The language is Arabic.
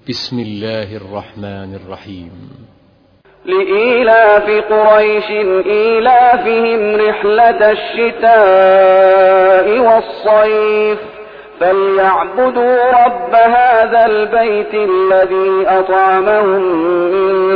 بسم الله الرحمن الرحيم. لإيلاف قريش إيلافهم رحلة الشتاء والصيف فليعبدوا رب هذا البيت الذي أطعمهم من